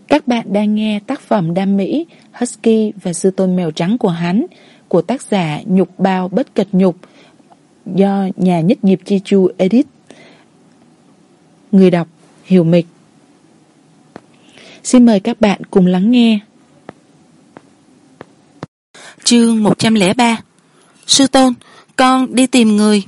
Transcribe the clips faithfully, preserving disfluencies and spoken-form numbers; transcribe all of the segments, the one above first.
Các bạn đang nghe tác phẩm đam mỹ Husky và Sư Tôn Mèo Trắng của hắn của tác giả Nhục Bao Bất Kịch Nhục do nhà Nhất Nghiệp Chi Chu edit. Người đọc Hiểu Mịch. Xin mời các bạn cùng lắng nghe. Chương một trăm lẻ ba. Sư Tôn, con đi tìm người.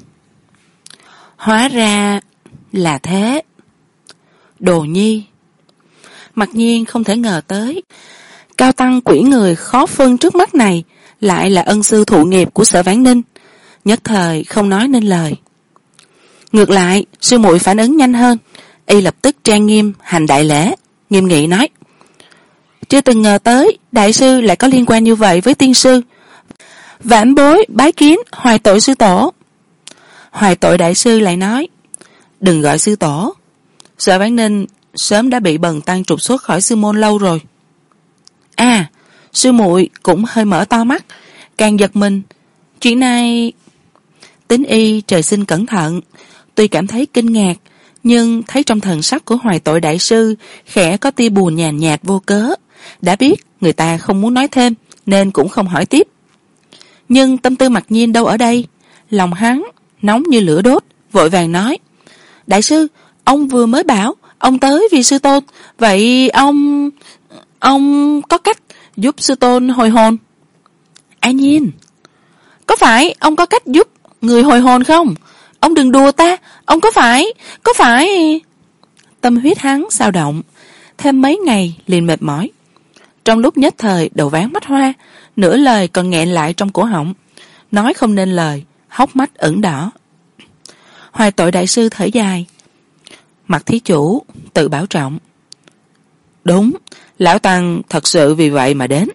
Hóa ra là thế. Đồ Nhi. Mặc nhiên không thể ngờ tới cao tăng quỷ người khó phân trước mắt này lại là ân sư thụ nghiệp của Sở Vãn Ninh, nhất thời không nói nên lời. Ngược lại sư muội phản ứng nhanh hơn, y lập tức trang nghiêm hành đại lễ, nghiêm nghị nói: chưa từng ngờ tới đại sư lại có liên quan như vậy với tiên sư. Vãn bối bái kiến hoài tội sư tổ. Hoài tội đại sư lại nói: đừng gọi sư tổ, Sở Vãn Ninh sớm đã bị bần tăng trục xuất khỏi sư môn lâu rồi. À, sư muội cũng hơi mở to mắt, càng giật mình. Chuyện này... Tính y trời sinh cẩn thận, tuy cảm thấy kinh ngạc, nhưng thấy trong thần sắc của hoài tội đại sư khẽ có tia buồn nhàn nhạt vô cớ, đã biết người ta không muốn nói thêm nên cũng không hỏi tiếp. Nhưng tâm tư Mặc Nhiên đâu ở đây, lòng hắn nóng như lửa đốt, vội vàng nói: đại sư, ông vừa mới bảo ông tới vì sư tôn, vậy ông ông có cách giúp sư tôn hồi hồn? A Nhiên, có phải ông có cách giúp người hồi hồn không? Ông đừng đùa ta, ông có phải có phải Tâm huyết hắn sao động, thêm mấy ngày liền mệt mỏi, trong lúc nhất thời đầu váng mắt hoa, nửa lời còn nghẹn lại trong cổ họng, nói không nên lời, hốc mắt ửng đỏ. Hoài tội đại sư thở dài: Mặc thí chủ tự bảo trọng. Đúng, lão tăng thật sự vì vậy mà đến.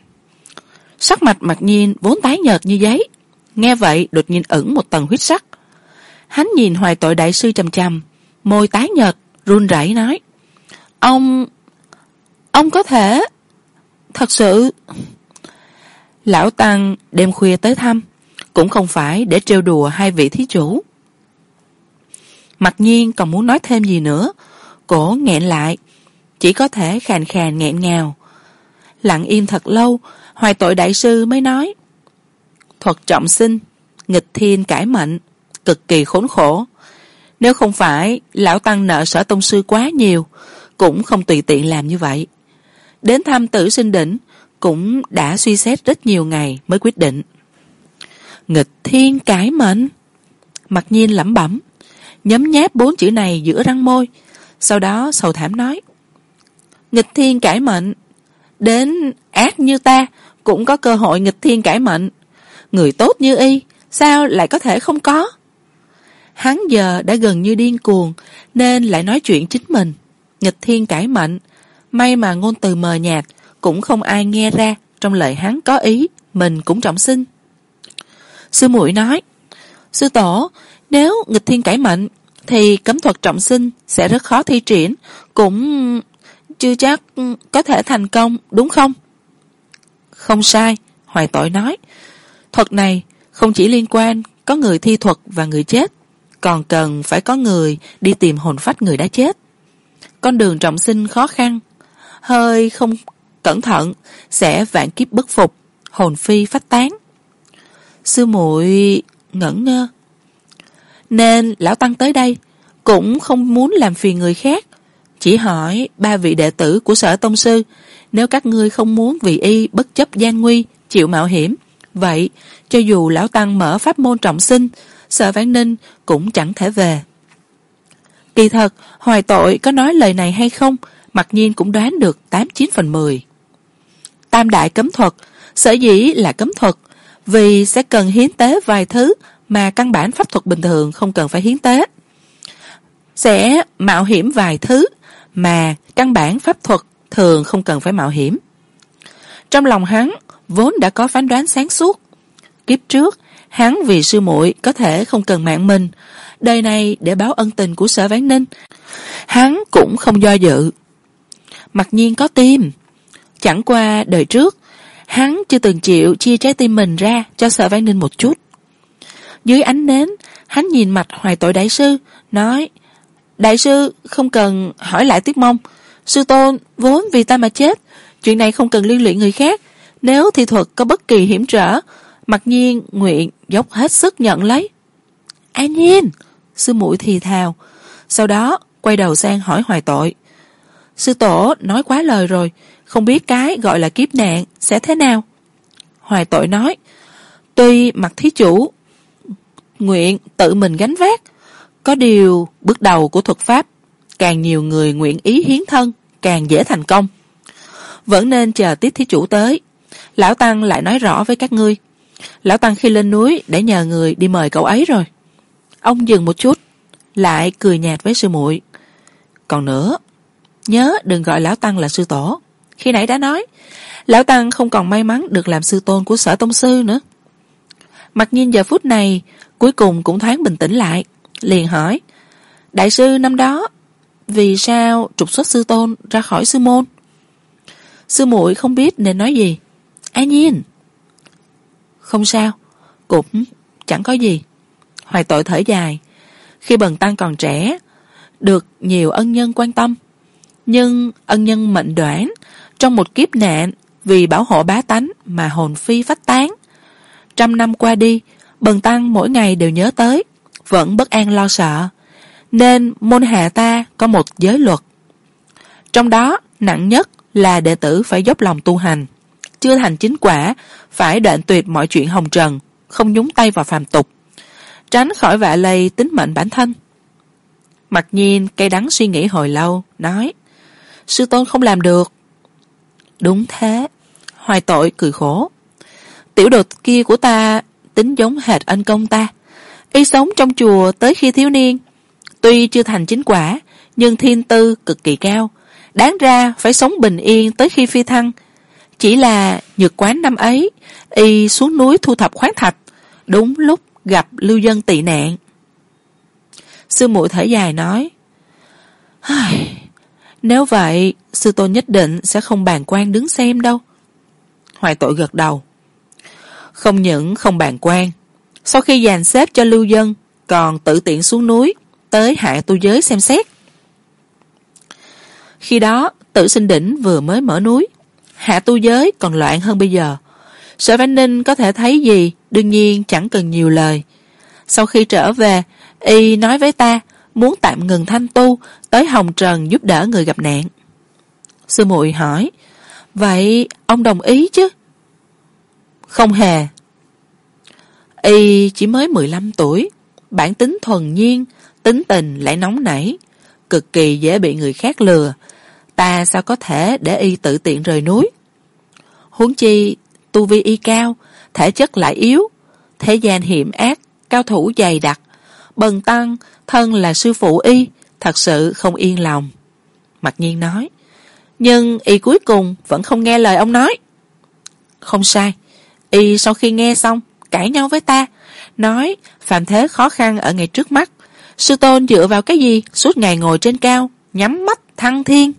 Sắc mặt Mặc Nhiên vốn tái nhợt như giấy, nghe vậy đột nhiên ẩn một tầng huyết sắc. Hắn nhìn hoài tội đại sư chằm chằm, môi tái nhợt run rẩy nói: ông ông có thể thật sự... Lão tăng đêm khuya tới thăm cũng không phải để trêu đùa hai vị thí chủ. Mặc Nhiên còn muốn nói thêm gì nữa, cổ nghẹn lại, chỉ có thể khàn khàn nghẹn ngào. Lặng im thật lâu, hoài tội đại sư mới nói: thuật trọng sinh, nghịch thiên cải mệnh, cực kỳ khốn khổ. Nếu không phải lão tăng nợ Sở tông sư quá nhiều, cũng không tùy tiện làm như vậy. Đến thăm Tử Sinh Đỉnh cũng đã suy xét rất nhiều ngày mới quyết định. Nghịch thiên cải mệnh. Mặc Nhiên lẩm bẩm, nhấm nháp bốn chữ này giữa răng môi, sau đó sầu thảm nói: nghịch thiên cải mệnh, đến ác như ta cũng có cơ hội nghịch thiên cải mệnh, người tốt như y sao lại có thể không có? Hắn giờ đã gần như điên cuồng nên lại nói chuyện chính mình nghịch thiên cải mệnh, may mà ngôn từ mờ nhạt cũng không ai nghe ra trong lời hắn có ý mình cũng trọng sinh. Sư muội nói: sư tổ, nếu nghịch thiên cải mệnh thì cấm thuật trọng sinh sẽ rất khó thi triển, cũng chưa chắc có thể thành công, đúng không? Không sai, hoài tội nói. Thuật này không chỉ liên quan có người thi thuật và người chết, còn cần phải có người đi tìm hồn phách người đã chết. Con đường trọng sinh khó khăn, hơi không cẩn thận sẽ vạn kiếp bất phục, hồn phi phách tán. Sư muội ngẩn ngơ. Nên lão tăng tới đây cũng không muốn làm phiền người khác, chỉ hỏi ba vị đệ tử của Sở tông sư, nếu các ngươi không muốn vì y bất chấp gian nguy chịu mạo hiểm, vậy cho dù lão tăng mở pháp môn trọng sinh, Sở Vãn Ninh cũng chẳng thể về. Kỳ thật hoài tội có nói lời này hay không, Mặc Nhiên cũng đoán được tám chín phần mười. Tam đại cấm thuật sở dĩ là cấm thuật vì sẽ cần hiến tế vài thứ mà căn bản pháp thuật bình thường không cần phải hiến tế, sẽ mạo hiểm vài thứ mà căn bản pháp thuật thường không cần phải mạo hiểm. Trong lòng hắn vốn đã có phán đoán sáng suốt. Kiếp trước hắn vì sư muội có thể không cần mạng mình, đời này để báo ân tình của Sở Vãn Ninh, hắn cũng không do dự. Mặc nhiên có tim, chẳng qua đời trước hắn chưa từng chịu chia trái tim mình ra cho Sở Vãn Ninh một chút. Dưới ánh nến hắn nhìn mặt hoài tội đại sư, nói: đại sư không cần hỏi lại Tuyết Mông, Sư tôn vốn vì ta mà chết, chuyện này không cần liên lụy người khác. Nếu thi thuật có bất kỳ hiểm trở, Mặc Nhiên nguyện dốc hết sức nhận lấy. An Nhiên, sư muội thì thào, sau đó quay đầu sang hỏi Hoài Tội. Sư tổ nói quá lời rồi, không biết cái gọi là kiếp nạn sẽ thế nào. Hoài Tội nói, tuy Mặc thí chủ nguyện tự mình gánh vác, có điều bước đầu của thuật pháp, càng nhiều người nguyện ý hiến thân, càng dễ thành công. Vẫn nên chờ tiếp thí chủ tới, lão tăng lại nói rõ với các ngươi. Lão tăng khi lên núi để nhờ người đi mời cậu ấy rồi. Ông dừng một chút, lại cười nhạt với sư muội. Còn nữa, nhớ đừng gọi lão tăng là sư tổ. Khi nãy đã nói, lão tăng không còn may mắn được làm sư tôn của Sở tông sư nữa. Mặc nhiên giờ phút này cuối cùng cũng thoáng bình tĩnh lại, liền hỏi, đại sư năm đó vì sao trục xuất sư tôn ra khỏi sư môn? Sư muội không biết nên nói gì. An Nhiên, không sao, cũng chẳng có gì. Hoài Tội thở dài, khi bần tăng còn trẻ, được nhiều ân nhân quan tâm, nhưng ân nhân mệnh đoản, trong một kiếp nạn vì bảo hộ bá tánh mà hồn phi phách tán. Trăm năm qua đi, bần tăng mỗi ngày đều nhớ tới, vẫn bất an lo sợ, nên môn hạ ta có một giới luật. Trong đó nặng nhất là đệ tử phải dốc lòng tu hành, chưa thành chính quả phải đoạn tuyệt mọi chuyện hồng trần, không nhúng tay vào phàm tục, tránh khỏi vạ lây tính mệnh bản thân. Mặc Nhiên cay đắng suy nghĩ hồi lâu, nói, sư tôn không làm được. Đúng thế. Hoài Tội cười khổ, tiểu đồ kia của ta tính giống hệt ân công ta. Y sống trong chùa tới khi thiếu niên, tuy chưa thành chính quả, nhưng thiên tư cực kỳ cao, đáng ra phải sống bình yên tới khi phi thăng. Chỉ là nhược quán năm ấy, y xuống núi thu thập khoáng thạch, đúng lúc gặp lưu dân tị nạn. Sư muội thở dài nói, nếu vậy sư tôn nhất định sẽ không bàng quan đứng xem đâu. Hoài Tội gật đầu, không những không bàng quan, sau khi dàn xếp cho lưu dân còn tự tiện xuống núi tới hạ tu giới xem xét. Khi đó Tử Sinh Đỉnh vừa mới mở núi, hạ tu giới còn loạn hơn bây giờ. Sở Vãn Ninh có thể thấy gì đương nhiên chẳng cần nhiều lời. Sau khi trở về, y nói với ta muốn tạm ngừng thanh tu, tới hồng trần giúp đỡ người gặp nạn. Sư muội hỏi, vậy ông đồng ý chứ? Không hề. Y chỉ mới mười lăm tuổi, bản tính thuần nhiên, tính tình lại nóng nảy, cực kỳ dễ bị người khác lừa. Ta sao có thể để y tự tiện rời núi? Huống chi tu vi y cao, thể chất lại yếu, thế gian hiểm ác, cao thủ dày đặc, bần tăng thân là sư phụ y, thật sự không yên lòng. Mặc Nhiên nói, nhưng y cuối cùng vẫn không nghe lời ông nói. Không sai, y sau khi nghe xong cãi nhau với ta, nói phàm thế khó khăn ở ngay trước mắt, sư tôn dựa vào cái gì suốt ngày ngồi trên cao nhắm mắt thăng thiên.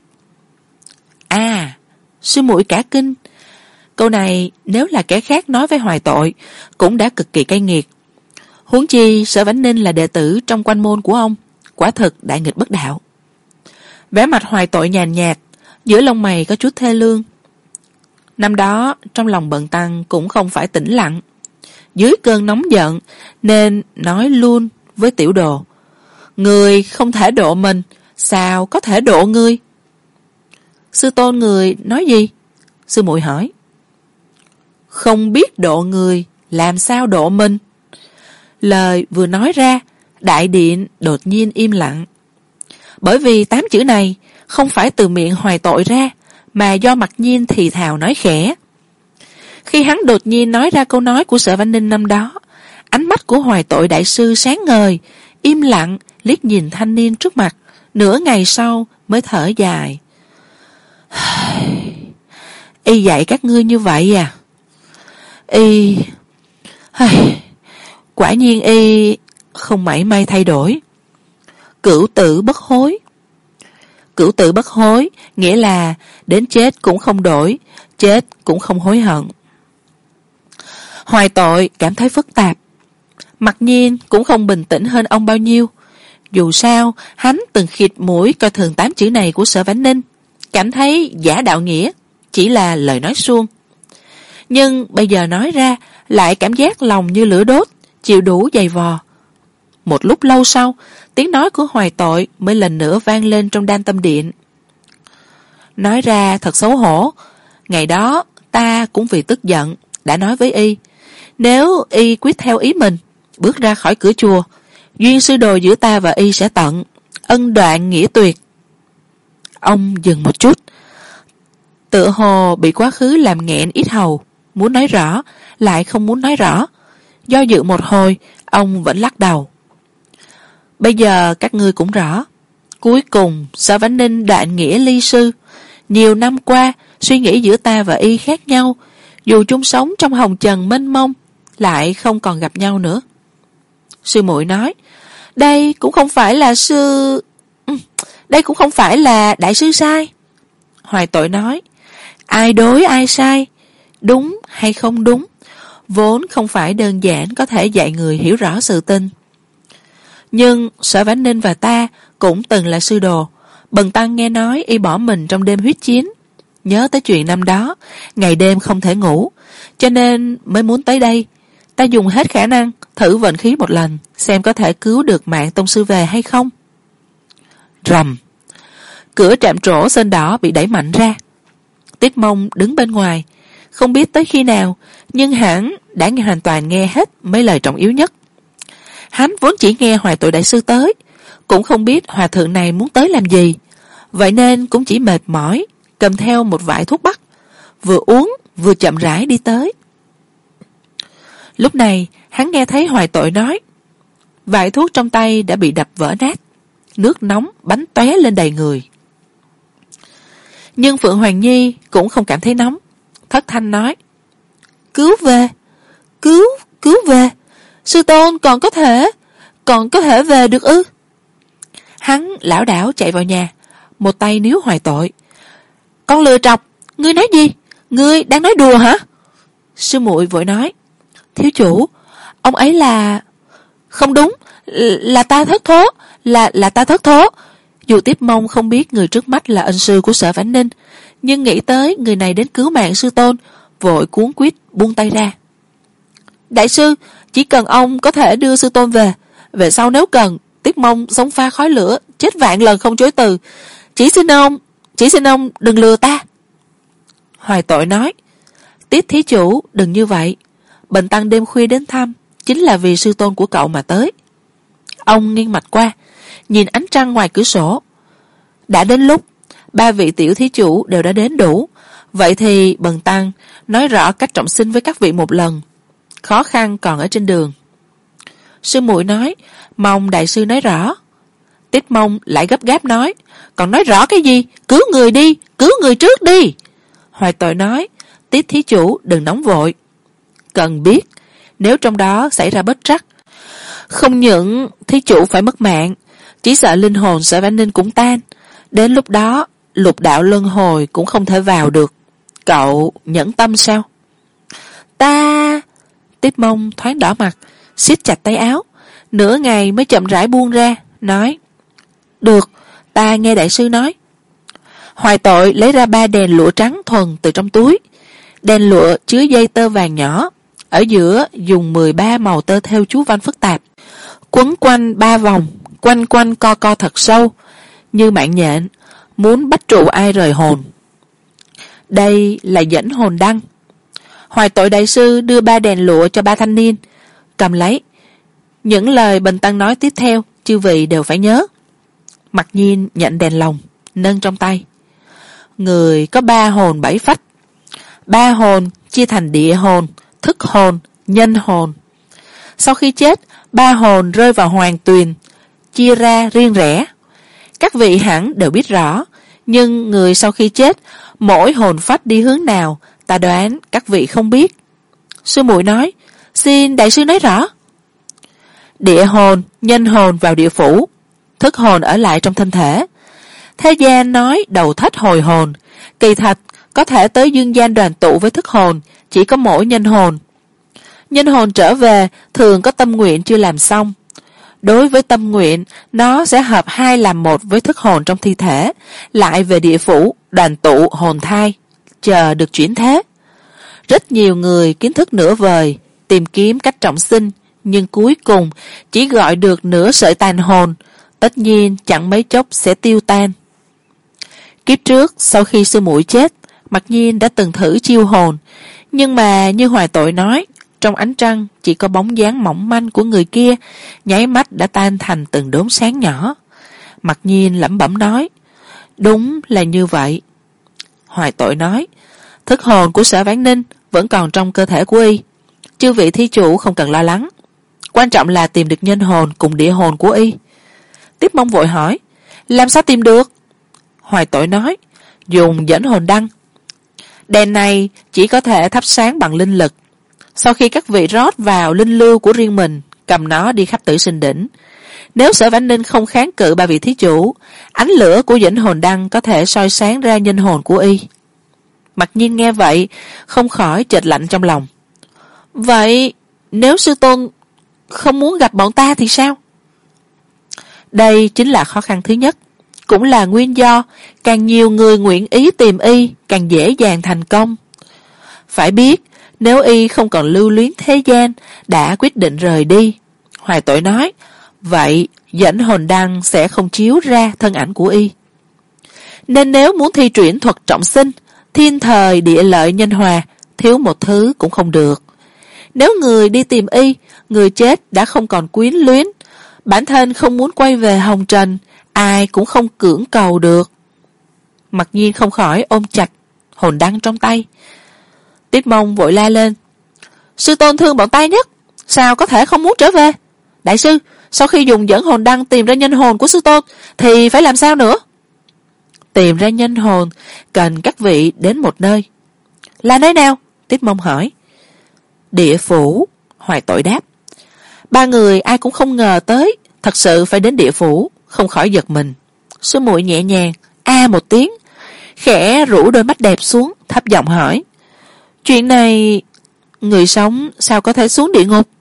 À, sư muội cả kinh. Câu này nếu là kẻ khác nói với Hoài Tội cũng đã cực kỳ cay nghiệt, huống chi Sở Vãn Ninh là đệ tử trong quanh môn của ông, quả thực đại nghịch bất đạo. Vẻ mặt Hoài Tội nhàn nhạt, giữa lông mày có chút thê lương. Năm đó trong lòng bần tăng cũng không phải tĩnh lặng, dưới cơn nóng giận nên nói luôn với tiểu đồ, người không thể độ mình, sao có thể độ ngươi? Sư tôn người nói gì? Sư muội hỏi. Không biết độ người, làm sao độ mình? Lời vừa nói ra, đại điện đột nhiên im lặng. Bởi vì tám chữ này không phải từ miệng Hoài Tội ra, mà do Mặc Nhiên thì thào nói khẽ. Khi hắn đột nhiên nói ra câu nói của Sở Vãn Ninh năm đó, ánh mắt của Hoài Tội đại sư sáng ngời, im lặng liếc nhìn thanh niên trước mặt, nửa ngày sau mới thở dài. Y dạy các ngươi như vậy à? Y... Quả nhiên y không mảy may thay đổi. Cửu tử bất hối. Cửu tử bất hối nghĩa là đến chết cũng không đổi, chết cũng không hối hận. Hoài Tội cảm thấy phức tạp. Mặc nhiên cũng không bình tĩnh hơn ông bao nhiêu. Dù sao hắn từng khịt mũi coi thường tám chữ này của Sở Vãn Ninh, cảm thấy giả đạo nghĩa chỉ là lời nói suông. Nhưng bây giờ nói ra lại cảm giác lòng như lửa đốt, chịu đủ dày vò. Một lúc lâu sau, tiếng nói của Hoài Tội mới lần nữa vang lên trong Đan Tâm Điện. Nói ra thật xấu hổ, ngày đó ta cũng vì tức giận đã nói với y, nếu y quyết theo ý mình bước ra khỏi cửa chùa, duyên sư đồ giữa ta và y sẽ tận, ân đoạn nghĩa tuyệt. Ông dừng một chút, tựa hồ bị quá khứ làm nghẹn ít hầu, muốn nói rõ lại không muốn nói rõ. Do dự một hồi, ông vẫn lắc đầu. Bây giờ các ngươi cũng rõ, cuối cùng Sở Vãn Ninh đoạn nghĩa ly sư. Nhiều năm qua, suy nghĩ giữa ta và y khác nhau, dù chung sống trong hồng trần mênh mông, lại không còn gặp nhau nữa. Sư muội nói, đây cũng không phải là sư... Đây cũng không phải là đại sư sai. Hoài Tội nói, ai đối ai sai, đúng hay không đúng, vốn không phải đơn giản có thể dạy người hiểu rõ sự tình. Nhưng Sở Vãn Ninh và ta cũng từng là sư đồ. Bần tăng nghe nói y bỏ mình trong đêm huyết chiến, nhớ tới chuyện năm đó, ngày đêm không thể ngủ, cho nên mới muốn tới đây. Ta dùng hết khả năng thử vận khí một lần, xem có thể cứu được mạng tông sư về hay không. Rầm, cửa trạm trổ sơn đỏ bị đẩy mạnh ra. Tiết Mông đứng bên ngoài, không biết tới khi nào, nhưng hắn đã hoàn toàn nghe hết mấy lời trọng yếu nhất. Hắn vốn chỉ nghe Hoài Tội đại sư tới, cũng không biết hòa thượng này muốn tới làm gì, vậy nên cũng chỉ mệt mỏi cầm theo một vải thuốc bắc, vừa uống vừa chậm rãi đi tới. Lúc này hắn nghe thấy Hoài Tội nói, vải thuốc trong tay đã bị đập vỡ nát, nước nóng bắn tóe lên đầy người. Nhưng Phượng Hoàng Nhi cũng không cảm thấy nóng, thất thanh nói, cứu về, cứu, cứu về, sư tôn còn có thể, còn có thể về được ư? Hắn lảo đảo chạy vào nhà, một tay níu Hoài Tội. Con lừa trọc, ngươi nói gì? Ngươi đang nói đùa hả? Sư muội vội nói, thiếu chủ, ông ấy là... Không đúng, là ta thất thố, là là ta thất thố. Dù Tiếp Mông không biết người trước mắt là ân sư của Sở Vãn Ninh, nhưng nghĩ tới người này đến cứu mạng sư tôn, vội cuống quýt buông tay ra. Đại sư, chỉ cần ông có thể đưa sư tôn về, về sau nếu cần, Tiếp Mông sống pha khói lửa, chết vạn lần không chối từ. Chỉ xin ông, chỉ xin ông đừng lừa ta. Hoài Tội nói, Tiết thí chủ đừng như vậy, bần tăng đêm khuya đến thăm chính là vì sư tôn của cậu mà tới. Ông nghiêng mặt qua, nhìn ánh trăng ngoài cửa sổ. Đã đến lúc ba vị tiểu thí chủ đều đã đến đủ, vậy thì bần tăng nói rõ cách trọng sinh với các vị một lần, khó khăn còn ở trên đường. Sư muội nói, mong đại sư nói rõ. Tiết Mông lại gấp gáp nói, còn nói rõ cái gì, cứu người đi, cứu người trước đi. Hoài Tội nói, Tiết thí chủ đừng nóng vội, cần biết nếu trong đó xảy ra bất trắc, không những thí chủ phải mất mạng, chỉ sợ linh hồn Sở Vãn Ninh cũng tan, đến lúc đó lục đạo luân hồi cũng không thể vào được. Cậu nhẫn tâm sao? Ta... Tiết Mông thoáng đỏ mặt, siết chặt tay áo, nửa ngày mới chậm rãi buông ra, nói, được, ta nghe đại sư nói. Hoài Tội lấy ra ba đèn lụa trắng thuần từ trong túi. Đèn lụa chứa dây tơ vàng nhỏ, ở giữa dùng mười ba màu tơ theo chú văn phức tạp, quấn quanh ba vòng, quanh quanh co co thật sâu, như mạng nhện, muốn bắt trụ ai rời hồn. Đây là dẫn hồn đăng. Hoài Tội đại sư đưa ba đèn lụa cho ba thanh niên, cầm lấy. Những lời bần tăng nói tiếp theo, chư vị đều phải nhớ. Mặc Nhiên nhận đèn lồng, nâng trong tay. Người có ba hồn bảy phách. Ba hồn chia thành địa hồn, thức hồn, nhân hồn. Sau khi chết, ba hồn rơi vào hoàng tuyền, chia ra riêng rẽ. Các vị hẳn đều biết rõ, nhưng người sau khi chết, mỗi hồn phách đi hướng nào, ta đoán các vị không biết. Sư muội nói, xin đại sư nói rõ. Địa hồn, nhân hồn vào địa phủ, thức hồn ở lại trong thân thể. Thế gian nói đầu thất hồi hồn, kỳ thật có thể tới dương gian đoàn tụ với thức hồn, chỉ có mỗi nhân hồn. Nhân hồn trở về thường có tâm nguyện chưa làm xong, Đối với tâm nguyện, nó sẽ hợp hai làm một với thức hồn trong thi thể, lại về địa phủ, đoàn tụ hồn thai, chờ được chuyển thế. Rất nhiều người kiến thức nửa vời, tìm kiếm cách trọng sinh, nhưng cuối cùng chỉ gọi được nửa sợi tàn hồn, tất nhiên chẳng mấy chốc sẽ tiêu tan. Kiếp trước, sau khi sư muội chết, Mặc Nhiên đã từng thử chiêu hồn, nhưng mà như Hoài Tội nói, trong ánh trăng chỉ có bóng dáng mỏng manh của người kia, nháy mắt đã tan thành từng đốm sáng nhỏ. Mặc Nhiên lẩm bẩm nói, đúng là như vậy. Hoài Tội nói, thức hồn của Sở Vãn Ninh vẫn còn trong cơ thể của y, chư vị thí chủ không cần lo lắng, quan trọng là tìm được nhân hồn cùng địa hồn của y. Tiếp Mông vội hỏi, làm sao tìm được? Hoài Tội nói, dùng dẫn hồn đăng. Đèn này chỉ có thể thắp sáng bằng linh lực. Sau khi các vị rót vào linh lưu của riêng mình, cầm nó đi khắp Tử Sinh Đỉnh. Nếu Sở Vãn Ninh không kháng cự ba vị thí chủ, ánh lửa của dẫn hồn đăng có thể soi sáng ra nhân hồn của y. Mặc Nhiên nghe vậy, không khỏi chợt lạnh trong lòng. Vậy nếu sư tôn không muốn gặp bọn ta thì sao? Đây chính là khó khăn thứ nhất, cũng là nguyên do càng nhiều người nguyện ý tìm y càng dễ dàng thành công. Phải biết, nếu y không còn lưu luyến thế gian, đã quyết định rời đi, Hoài Tội nói, vậy dẫn hồn đăng sẽ không chiếu ra thân ảnh của y. Nên nếu muốn thi chuyển thuật trọng sinh, thiên thời địa lợi nhân hòa, thiếu một thứ cũng không được. Nếu người đi tìm y, người chết đã không còn quyến luyến, bản thân không muốn quay về hồng trần, ai cũng không cưỡng cầu được. Mặc Nhiên không khỏi ôm chặt hồn đăng trong tay. Tiếp Mông vội la lên, sư tôn thương bọn ta nhất, sao có thể không muốn trở về? Đại sư, sau khi dùng dẫn hồn đăng tìm ra nhân hồn của sư tôn thì phải làm sao nữa? Tìm ra nhân hồn cần các vị đến một nơi. Là nơi nào? Tiếp Mông hỏi. Địa phủ, Hoài Tội đáp. Ba người ai cũng không ngờ tới, thật sự phải đến địa phủ, không khỏi giật mình. Sư muội nhẹ nhàng a một tiếng, khẽ rũ đôi mắt đẹp xuống, thấp giọng hỏi, chuyện này người sống sao có thể xuống địa ngục?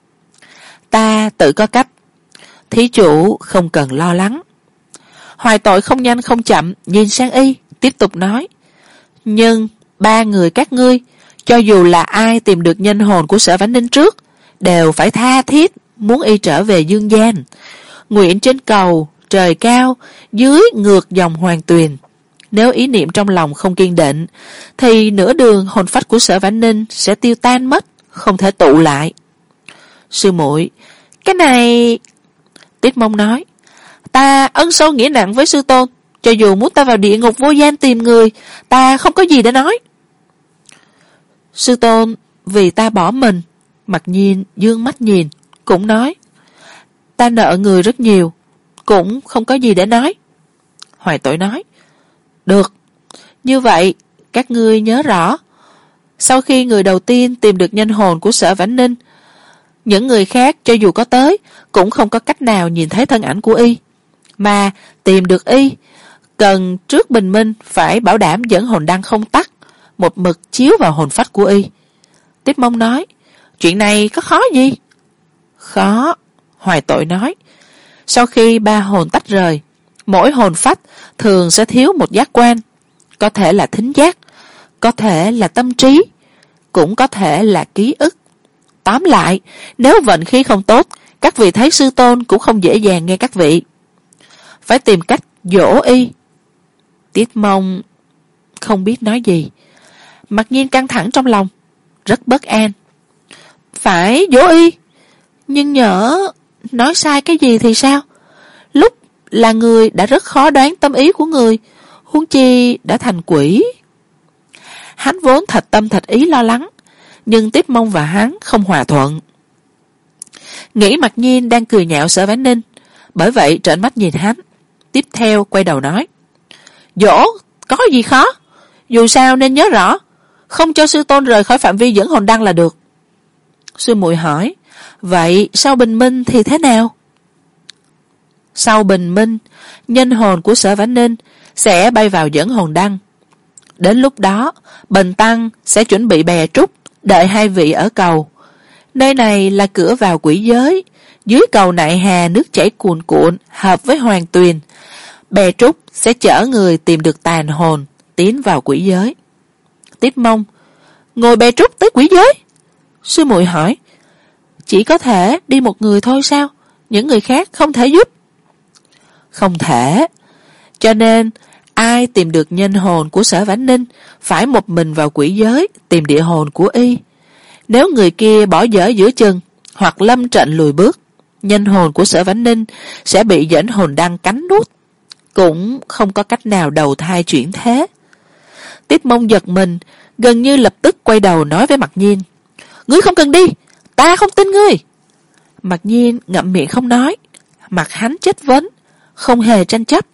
Ta tự có cách, thí chủ không cần lo lắng. Hoài Tội không nhanh không chậm nhìn sang y, tiếp tục nói, nhưng ba người các ngươi, cho dù là ai tìm được nhân hồn của Sở Vãn Ninh trước, đều phải tha thiết muốn y trở về dương gian, nguyện trên cầu trời cao, dưới ngược dòng hoàng tuyền. Nếu ý niệm trong lòng không kiên định, thì nửa đường hồn phách của Sở Vãn Ninh sẽ tiêu tan mất, không thể tụ lại. Sư muội, cái này... Tiết Mông nói, ta ân sâu nghĩa nặng với sư tôn, cho dù muốn ta vào địa ngục vô gian tìm người, ta không có gì để nói. Sư tôn vì ta bỏ mình. Mặc Nhiên dương mắt nhìn, cũng nói, ta nợ người rất nhiều, cũng không có gì để nói. Hoài Tội nói, được, như vậy các ngươi nhớ rõ, sau khi người đầu tiên tìm được nhân hồn của Sở Vãn Ninh, những người khác cho dù có tới cũng không có cách nào nhìn thấy thân ảnh của y, mà tìm được y cần trước bình minh phải bảo đảm dẫn hồn đăng không tắt, một mực chiếu vào hồn phách của y. Tiếp Mông nói, chuyện này có khó gì? Khó, Hoài Tội nói, sau khi ba hồn tách rời, mỗi hồn phách thường sẽ thiếu một giác quan, có thể là thính giác, có thể là tâm trí, cũng có thể là ký ức. Tóm lại, nếu vận khí không tốt, các vị thấy sư tôn cũng không dễ dàng nghe các vị. Phải tìm cách dỗ y. Tiết Mông không biết nói gì. Mặc Nhiên căng thẳng trong lòng, rất bất an. Phải dỗ y, nhưng nhỡ nói sai cái gì thì sao? Lúc là người đã rất khó đoán tâm ý của người, huống chi đã thành quỷ. Hắn vốn thật tâm thật ý lo lắng, nhưng Tiếp Mông và hắn không hòa thuận. Nghĩ Mặc Nhiên đang cười nhạo Sở Vãn Ninh, bởi vậy trợn mắt nhìn hắn. Tiếp theo quay đầu nói, dỗ có gì khó, dù sao nên nhớ rõ, không cho sư tôn rời khỏi phạm vi dẫn hồn đăng là được. Sư muội hỏi, vậy sau bình minh thì thế nào? Sau bình minh, nhân hồn của Sở Vãn Ninh sẽ bay vào dẫn hồn đăng. Đến lúc đó, Bần Tăng sẽ chuẩn bị bè trúc, đợi hai vị ở cầu. Nơi này là cửa vào quỷ giới, Dưới cầu Nại Hà nước chảy cuồn cuộn hợp với hoàng tuyền. Bè trúc sẽ chở người tìm được tàn hồn, tiến vào quỷ giới. Tiếp Mông: Ngồi bè trúc tới quỷ giới? Sư muội hỏi. Chỉ có thể đi một người thôi sao? Những người khác không thể giúp? Không thể. Cho nên ai tìm được nhân hồn của Sở Vãn Ninh phải một mình vào quỷ giới tìm địa hồn của y. Nếu người kia bỏ dở giữa chừng hoặc lâm trận lùi bước, nhân hồn của Sở Vãn Ninh sẽ bị dẫn hồn đăng cắn nuốt, cũng không có cách nào đầu thai chuyển thế. Tiết Mông giật mình, gần như lập tức quay đầu nói với Mặc Nhiên: Ngươi không cần đi, ta không tin ngươi. Mặc Nhiên ngậm miệng không nói, mặt hắn chất vấn, không hề tranh chấp.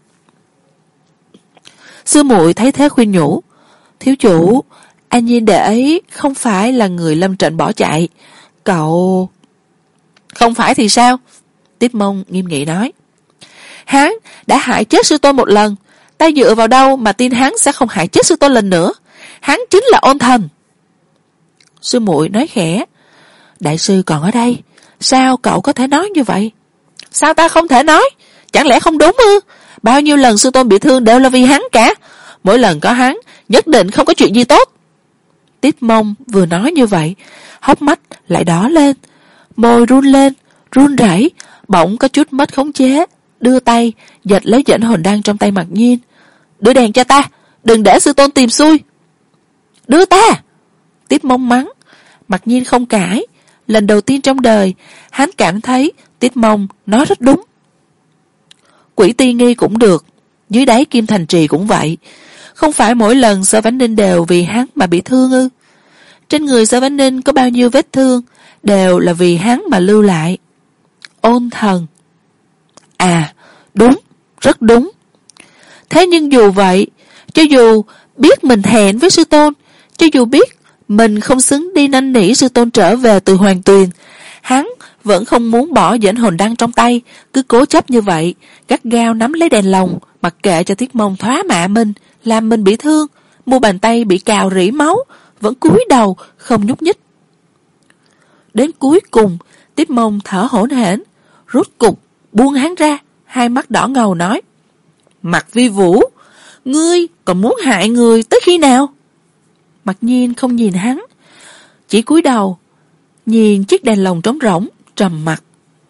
Sư muội thấy thế khuyên nhủ: Thiếu chủ, An Nhiên đệ ấy không phải là người lâm trận bỏ chạy. Cậu... Không phải thì sao? Tiết Mông nghiêm nghị nói: Hắn đã hại chết sư tôn một lần, ta dựa vào đâu mà tin hắn sẽ không hại chết sư tôn lần nữa? Hắn chính là ôn thần. Sư muội nói khẽ: Đại sư còn ở đây, sao cậu có thể nói như vậy? Sao ta không thể nói? Chẳng lẽ không đúng ư? Bao nhiêu lần sư tôn bị thương đều là vì hắn cả. Mỗi lần có hắn, nhất định không có chuyện gì tốt. Tiết Mông vừa nói như vậy, hốc mắt lại đỏ lên, môi run lên, run rẩy, bỗng có chút mất khống chế, đưa tay giật lấy dẫn hồn đăng trong tay Mặc Nhiên. Đưa đèn cho ta, đừng để sư tôn tìm xui. Đưa ta! Tiết Mông mắng. Mặc Nhiên không cãi. Lần đầu tiên trong đời, hắn cảm thấy Tiết Mông nói rất đúng. Quỷ Ti Nghi cũng được, dưới đáy Kim Thành Trì cũng vậy. Không phải mỗi lần Sở Vãn Ninh đều vì hắn mà bị thương ư? Trên người Sở Vãn Ninh có bao nhiêu vết thương đều là vì hắn mà lưu lại. Ôn thần. À, đúng, rất đúng. Thế nhưng dù vậy, cho dù biết mình hẹn với sư tôn, cho dù biết mình không xứng đi năn nỉ sư tôn trở về từ Hoàng Tuyền, hắn vẫn không muốn bỏ dẫn hồn đăng trong tay, cứ cố chấp như vậy, gắt gao nắm lấy đèn lồng, mặc kệ cho Tiết Mông thoá mạ mình, làm mình bị thương, mu bàn tay bị cào rỉ máu, vẫn cúi đầu không nhúc nhích. Đến cuối cùng, Tiết Mông thở hổn hển, rốt cục buông hắn ra, hai mắt đỏ ngầu nói: Mặc Vi Vũ, ngươi còn muốn hại người tới khi nào? Mặc Nhiên không nhìn hắn, chỉ cúi đầu nhìn chiếc đèn lồng trống rỗng, trầm mặc.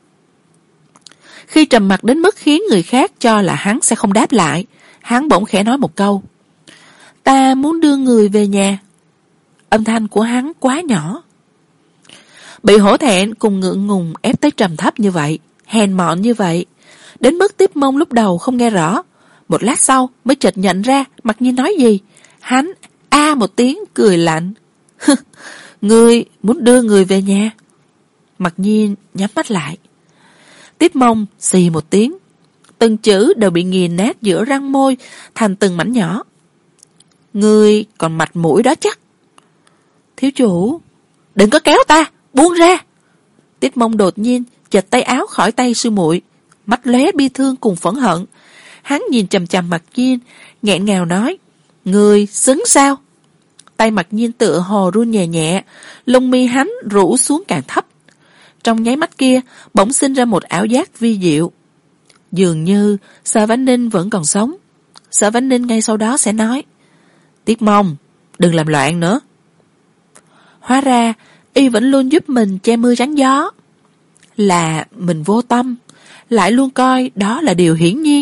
Khi trầm mặc đến mức khiến người khác cho là hắn sẽ không đáp lại, hắn bỗng khẽ nói một câu: Ta muốn đưa người về nhà. Âm thanh của hắn quá nhỏ, bị hổ thẹn cùng ngượng ngùng ép tới trầm thấp như vậy, hèn mọn như vậy, đến mức Tiết Mông lúc đầu không nghe rõ, một lát sau mới chợt nhận ra Mặc Nhiên nói gì. Hắn a một tiếng cười lạnh: Ngươi muốn đưa người về nhà? Mặc Nhiên nhắm mắt lại. Tiết Mông xì một tiếng, từng chữ đều bị nghiền nát giữa răng môi thành từng mảnh nhỏ. Ngươi còn mặt mũi đó chắc? Thiếu chủ, đừng có kéo ta, buông ra. Tiết Mông đột nhiên giật tay áo khỏi tay sư muội, mắt lóe bi thương cùng phẫn hận. Hắn nhìn chằm chằm Mặc Nhiên, nghẹn ngào nói: Ngươi xứng sao? Tay Mặc Nhiên tựa hồ run nhẹ nhẹ, lông mi hắn rũ xuống càng thấp. Trong nháy mắt kia, bỗng sinh ra một ảo giác vi diệu. Dường như Sở Vãn Ninh vẫn còn sống. Sở Vãn Ninh ngay sau đó sẽ nói: Tiết Mông, đừng làm loạn nữa. Hóa ra, y vẫn luôn giúp mình che mưa chắn gió. Là mình vô tâm, lại luôn coi đó là điều hiển nhiên.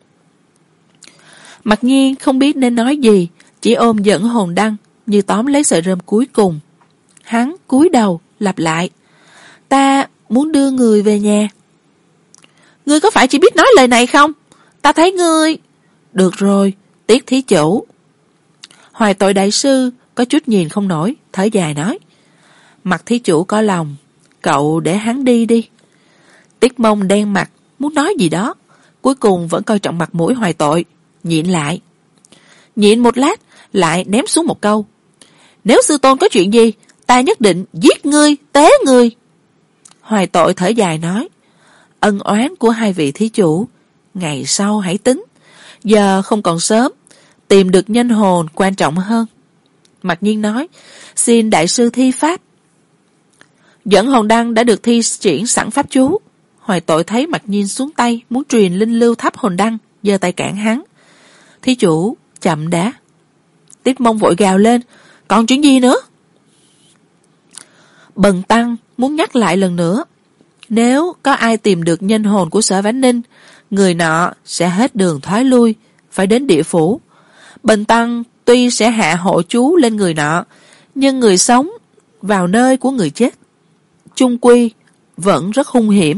Mặc Nhiên không biết nên nói gì, chỉ ôm dẫn hồn đăng như tóm lấy sợi rơm cuối cùng. Hắn cúi đầu lặp lại: Ta muốn đưa người về nhà. Ngươi có phải chỉ biết nói lời này không? Ta thấy ngươi... Được rồi, Tiết thí chủ. Hoài Tội đại sư có chút nhìn không nổi, thở dài nói: Mặc thí chủ có lòng, cậu để hắn đi đi. Tiết Mông đen mặt, muốn nói gì đó, cuối cùng vẫn coi trọng mặt mũi Hoài Tội, nhịn lại. Nhịn một lát, lại ném xuống một câu: Nếu sư tôn có chuyện gì, ta nhất định giết ngươi, tế ngươi. Hoài Tội thở dài nói: Ân oán của hai vị thí chủ, ngày sau hãy tính. Giờ không còn sớm, tìm được nhân hồn quan trọng hơn. Mặc Nhiên nói: Xin đại sư thi pháp. Dẫn hồn đăng đã được thi triển sẵn pháp chú. Hoài Tội thấy Mặc Nhiên xuống tay muốn truyền linh lưu tháp hồn đăng, giơ tay cản hắn. Thí chủ, chậm đã. Tiết Mông vội gào lên, còn chuyện gì nữa? Bần tăng muốn nhắc lại lần nữa, nếu có ai tìm được nhân hồn của Sở Vãn Ninh, người nọ sẽ hết đường thoái lui, phải đến địa phủ. Bần tăng tuy sẽ hạ hộ chú lên người nọ, nhưng người sống vào nơi của người chết, chung quy vẫn rất hung hiểm.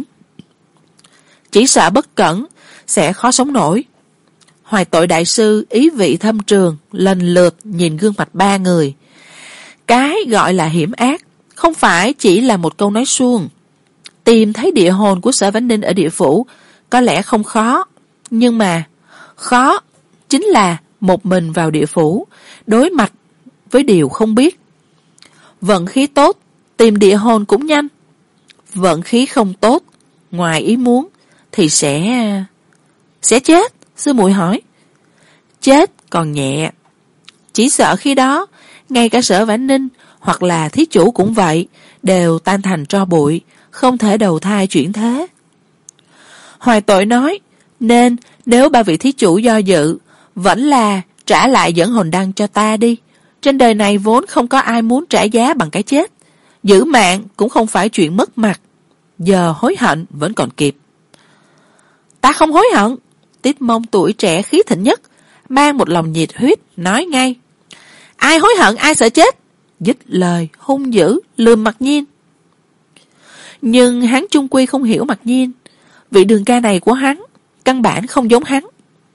Chỉ sợ bất cẩn sẽ khó sống nổi. Hoài Tội đại sư ý vị thâm trường, lần lượt nhìn gương mặt ba người. Cái gọi là hiểm ác không phải chỉ là một câu nói suông. Tìm thấy địa hồn của Sở Vãn Ninh ở địa phủ có lẽ không khó, nhưng mà khó chính là một mình vào địa phủ, đối mặt với điều không biết. Vận khí tốt, tìm địa hồn cũng nhanh. Vận khí không tốt, ngoài ý muốn, thì sẽ... Sẽ chết, sư muội hỏi. Chết còn nhẹ. Chỉ sợ khi đó, ngay cả Sở Vãn Ninh hoặc là thí chủ cũng vậy, đều tan thành tro bụi, không thể đầu thai chuyển thế. Hoài Tội nói, nên nếu ba vị thí chủ do dự, vẫn là trả lại dẫn hồn đăng cho ta đi. Trên đời này vốn không có ai muốn trả giá bằng cái chết. Giữ mạng cũng không phải chuyện mất mặt. Giờ hối hận vẫn còn kịp. Ta không hối hận. Tiết Mông tuổi trẻ khí thịnh nhất, mang một lòng nhiệt huyết, nói ngay. Ai hối hận ai sợ chết. Dứt lời hung dữ lườm Mặc Nhiên. Nhưng hắn chung quy không hiểu Mặc Nhiên. Vị đường ca này của hắn căn bản không giống hắn.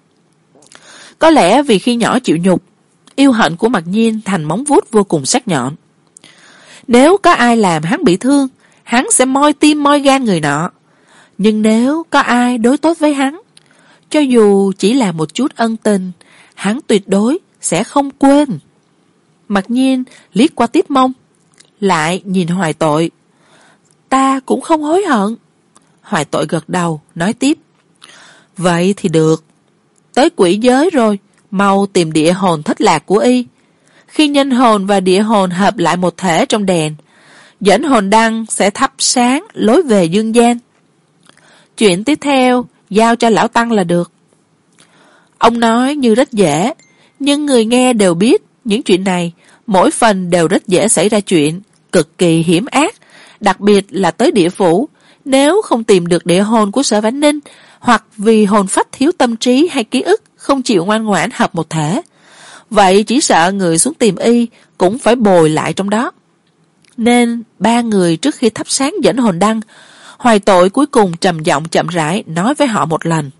Có lẽ vì khi nhỏ chịu nhục, yêu hận của Mặc Nhiên thành móng vuốt vô cùng sắc nhọn. Nếu có ai làm hắn bị thương, hắn sẽ moi tim moi gan người nọ. Nhưng nếu có ai đối tốt với hắn, cho dù chỉ là một chút ân tình, hắn tuyệt đối sẽ không quên. Mặc Nhiên liếc qua Tiết Mông, lại nhìn Hoài Tội. Ta cũng không hối hận. Hoài Tội gật đầu, nói tiếp. Vậy thì được. Tới quỷ giới rồi, mau tìm địa hồn thất lạc của y. Khi nhân hồn và địa hồn hợp lại một thể trong đèn, dẫn hồn đăng sẽ thắp sáng lối về dương gian. Chuyện tiếp theo, giao cho lão tăng là được. Ông nói như rất dễ, nhưng người nghe đều biết những chuyện này, mỗi phần đều rất dễ xảy ra chuyện, cực kỳ hiểm ác, đặc biệt là tới địa phủ. Nếu không tìm được địa hồn của Sở Vãn Ninh, hoặc vì hồn phách thiếu tâm trí hay ký ức không chịu ngoan ngoãn hợp một thể, vậy chỉ sợ người xuống tìm y cũng phải bồi lại trong đó. Nên ba người trước khi thắp sáng dẫn hồn đăng, Hoài Tội cuối cùng trầm giọng chậm rãi nói với họ một lần.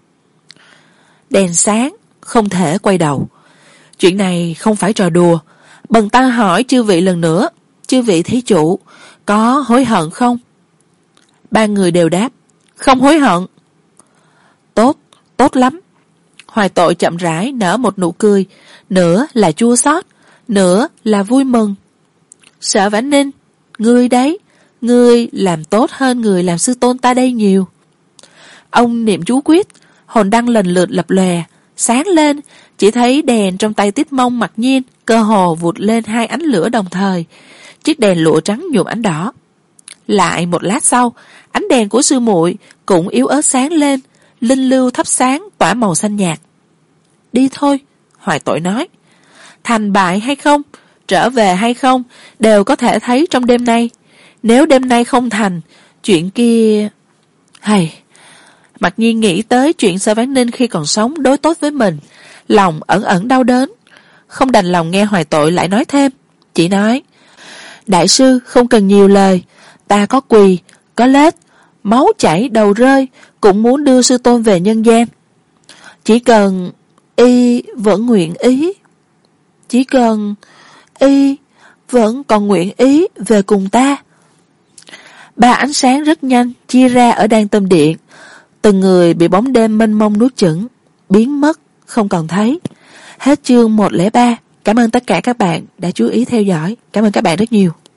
Đèn sáng, không thể quay đầu. Chuyện này không phải trò đùa. Bần tăng hỏi chư vị lần nữa, chư vị thí chủ có hối hận không? Ba người đều đáp, không hối hận. Tốt, tốt lắm. Hoài Tội chậm rãi nở một nụ cười, nửa là chua xót, nửa là vui mừng. Sở Vãn Ninh, ngươi đấy, ngươi làm tốt hơn người làm sư tôn ta đây nhiều. Ông niệm chú quyết, hồn đăng lần lượt lập lòe, sáng lên, chỉ thấy đèn trong tay Tiết Mông Mặc Nhiên cơ hồ vụt lên hai ánh lửa đồng thời, chiếc đèn lụa trắng nhuộm ánh đỏ. Lại một lát sau, ánh đèn của sư muội cũng yếu ớt sáng lên, linh lưu thắp sáng tỏa màu xanh nhạt. Đi thôi, Hoài Tội nói. Thành bại hay không, trở về hay không, đều có thể thấy trong đêm nay. Nếu đêm nay không thành, chuyện kia... Hay... Mặc Nhiên nghĩ tới chuyện Sở Vãn Ninh khi còn sống đối tốt với mình, lòng ẩn ẩn đau đớn, không đành lòng nghe Hoài Tội lại nói thêm, chỉ nói: Đại sư không cần nhiều lời, ta có quỳ, có lết, máu chảy đầu rơi, cũng muốn đưa sư tôn về nhân gian. Chỉ cần y vẫn nguyện ý, chỉ cần y vẫn còn nguyện ý về cùng ta. Ba ánh sáng rất nhanh chia ra ở Đan Tâm Điện, từng người bị bóng đêm mênh mông nuốt chửng, biến mất, không còn thấy. Hết chương một không ba. Cảm ơn tất cả các bạn đã chú ý theo dõi. Cảm ơn các bạn rất nhiều.